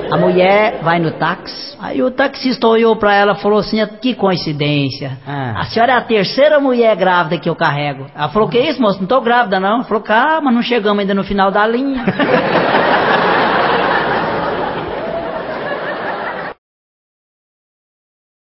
A mulher vai no táxi, aí o taxista olhou pra ela e falou assim, que coincidência, a senhora é a terceira mulher grávida que eu carrego. Ela falou, que isso, moço, não tô grávida não. Ela falou, calma, não chegamos ainda no final da linha.